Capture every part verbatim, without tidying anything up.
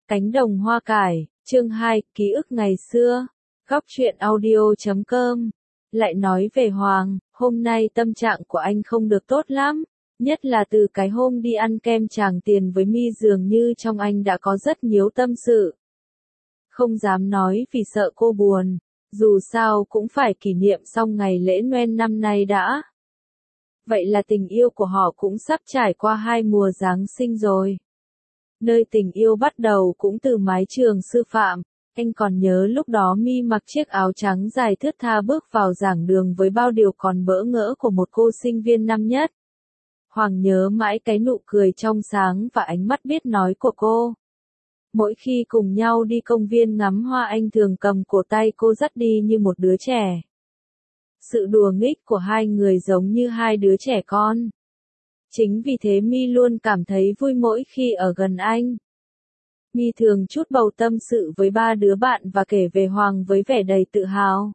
Cánh đồng hoa cải, chương hai, ký ức ngày xưa. Góc truyện audio chấm com. Lại nói về Hoàng, hôm nay tâm trạng của anh không được tốt lắm, nhất là từ cái hôm đi ăn kem Tràng Tiền với My dường như trong anh đã có rất nhiều tâm sự. Không dám nói vì sợ cô buồn, dù sao cũng phải kỷ niệm xong ngày lễ Noel năm nay đã. Vậy là tình yêu của họ cũng sắp trải qua hai mùa Giáng sinh rồi. Nơi tình yêu bắt đầu cũng từ mái trường sư phạm, anh còn nhớ lúc đó My mặc chiếc áo trắng dài thướt tha bước vào giảng đường với bao điều còn bỡ ngỡ của một cô sinh viên năm nhất. Hoàng nhớ mãi cái nụ cười trong sáng và ánh mắt biết nói của cô. Mỗi khi cùng nhau đi công viên ngắm hoa anh thường cầm cổ tay cô dắt đi như một đứa trẻ. Sự đùa nghịch của hai người giống như hai đứa trẻ con. Chính vì thế My luôn cảm thấy vui mỗi khi ở gần anh. My thường chút bầu tâm sự với ba đứa bạn và kể về Hoàng với vẻ đầy tự hào.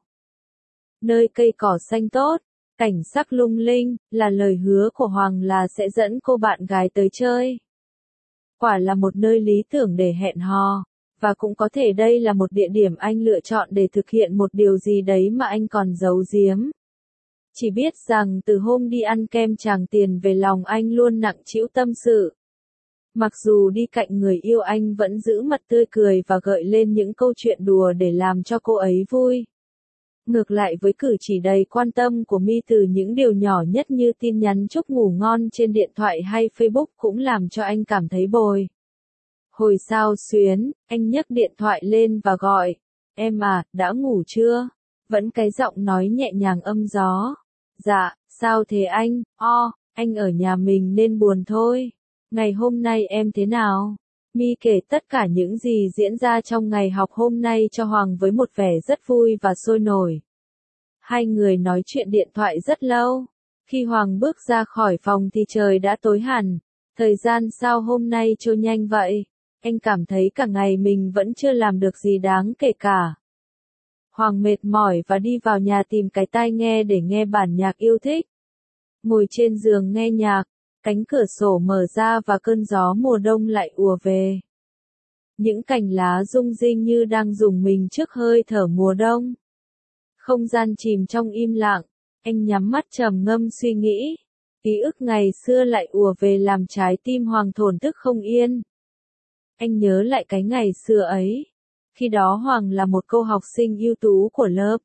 Nơi cây cỏ xanh tốt, cảnh sắc lung linh, là lời hứa của Hoàng là sẽ dẫn cô bạn gái tới chơi. Quả là một nơi lý tưởng để hẹn hò, và cũng có thể đây là một địa điểm anh lựa chọn để thực hiện một điều gì đấy mà anh còn giấu giếm. Chỉ biết rằng từ hôm đi ăn kem Tràng Tiền về lòng anh luôn nặng trĩu tâm sự. Mặc dù đi cạnh người yêu anh vẫn giữ mặt tươi cười và gợi lên những câu chuyện đùa để làm cho cô ấy vui. Ngược lại với cử chỉ đầy quan tâm của My từ những điều nhỏ nhất như tin nhắn chúc ngủ ngon trên điện thoại hay Facebook cũng làm cho anh cảm thấy bồi. Hồi sao xuyến, anh nhấc điện thoại lên và gọi, em à, đã ngủ chưa? Vẫn cái giọng nói nhẹ nhàng âm gió. Dạ, sao thế anh? O, anh ở nhà mình nên buồn thôi. Ngày hôm nay em thế nào? My kể tất cả những gì diễn ra trong ngày học hôm nay cho Hoàng với một vẻ rất vui và sôi nổi. Hai người nói chuyện điện thoại rất lâu. Khi Hoàng bước ra khỏi phòng thì trời đã tối hẳn. Thời gian sao hôm nay trôi nhanh vậy? Anh cảm thấy cả ngày mình vẫn chưa làm được gì đáng kể cả. Hoàng mệt mỏi và đi vào nhà tìm cái tai nghe để nghe bản nhạc yêu thích. Ngồi trên giường nghe nhạc, cánh cửa sổ mở ra và cơn gió mùa đông lại ùa về. Những cành lá rung rinh như đang rùng mình trước hơi thở mùa đông. Không gian chìm trong im lặng, anh nhắm mắt trầm ngâm suy nghĩ. Ký ức ngày xưa lại ùa về làm trái tim Hoàng thổn thức không yên. Anh nhớ lại cái ngày xưa ấy. Khi đó Hoàng là một cô học sinh ưu tú của lớp.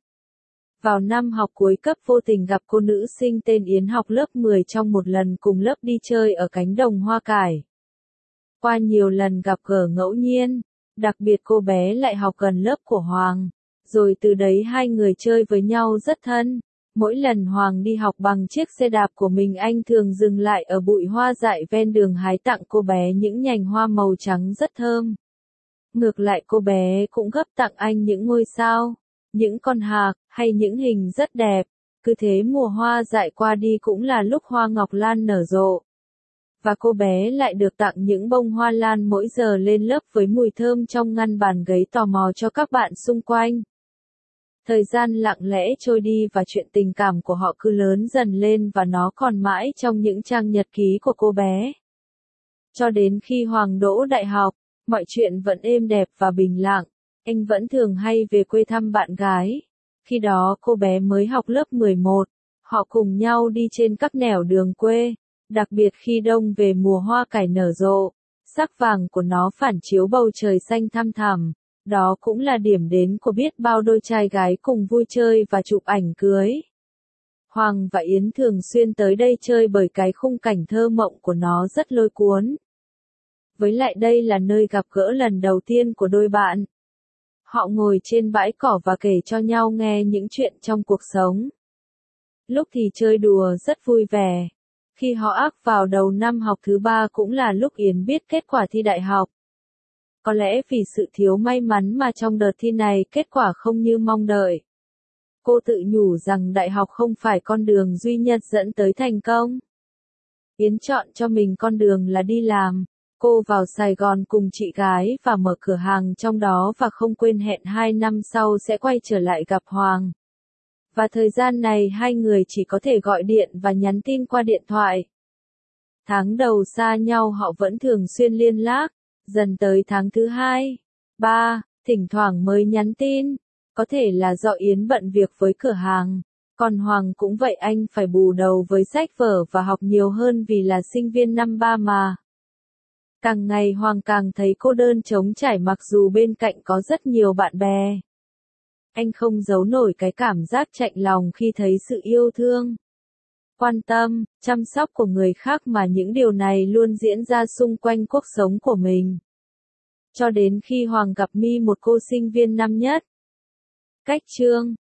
Vào năm học cuối cấp vô tình gặp cô nữ sinh tên Yến học lớp mười trong một lần cùng lớp đi chơi ở cánh đồng hoa cải. Qua nhiều lần gặp gỡ ngẫu nhiên, đặc biệt cô bé lại học gần lớp của Hoàng. Rồi từ đấy hai người chơi với nhau rất thân. Mỗi lần Hoàng đi học bằng chiếc xe đạp của mình anh thường dừng lại ở bụi hoa dại ven đường hái tặng cô bé những nhành hoa màu trắng rất thơm. Ngược lại cô bé cũng gấp tặng anh những ngôi sao, những con hạc, hay những hình rất đẹp. Cứ thế mùa hoa dại qua đi cũng là lúc hoa ngọc lan nở rộ. Và cô bé lại được tặng những bông hoa lan mỗi giờ lên lớp với mùi thơm trong ngăn bàn gây tò mò cho các bạn xung quanh. Thời gian lặng lẽ trôi đi và chuyện tình cảm của họ cứ lớn dần lên và nó còn mãi trong những trang nhật ký của cô bé. Cho đến khi Hoàng đỗ đại học, mọi chuyện vẫn êm đẹp và bình lặng, anh vẫn thường hay về quê thăm bạn gái. Khi đó cô bé mới học lớp mười một, họ cùng nhau đi trên các nẻo đường quê, đặc biệt khi đông về mùa hoa cải nở rộ, sắc vàng của nó phản chiếu bầu trời xanh thăm thẳm. Đó cũng là điểm đến của biết bao đôi trai gái cùng vui chơi và chụp ảnh cưới. Hoàng và Yến thường xuyên tới đây chơi bởi cái khung cảnh thơ mộng của nó rất lôi cuốn. Với lại đây là nơi gặp gỡ lần đầu tiên của đôi bạn. Họ ngồi trên bãi cỏ và kể cho nhau nghe những chuyện trong cuộc sống. Lúc thì chơi đùa rất vui vẻ. Khi họ ác vào đầu năm học thứ ba cũng là lúc Yến biết kết quả thi đại học. Có lẽ vì sự thiếu may mắn mà trong đợt thi này kết quả không như mong đợi. Cô tự nhủ rằng đại học không phải con đường duy nhất dẫn tới thành công. Yến chọn cho mình con đường là đi làm. Cô vào Sài Gòn cùng chị gái và mở cửa hàng trong đó và không quên hẹn hai năm sau sẽ quay trở lại gặp Hoàng. Và thời gian này hai người chỉ có thể gọi điện và nhắn tin qua điện thoại. Tháng đầu xa nhau họ vẫn thường xuyên liên lạc. Dần tới tháng thứ hai, ba, thỉnh thoảng mới nhắn tin. Có thể là do Yến bận việc với cửa hàng. Còn Hoàng cũng vậy, anh phải bù đầu với sách vở và học nhiều hơn vì là sinh viên năm ba mà. Càng ngày Hoàng càng thấy cô đơn trống trải mặc dù bên cạnh có rất nhiều bạn bè. Anh không giấu nổi cái cảm giác chạnh lòng khi thấy sự yêu thương, quan tâm, chăm sóc của người khác mà những điều này luôn diễn ra xung quanh cuộc sống của mình. Cho đến khi Hoàng gặp My, một cô sinh viên năm nhất. Cách chương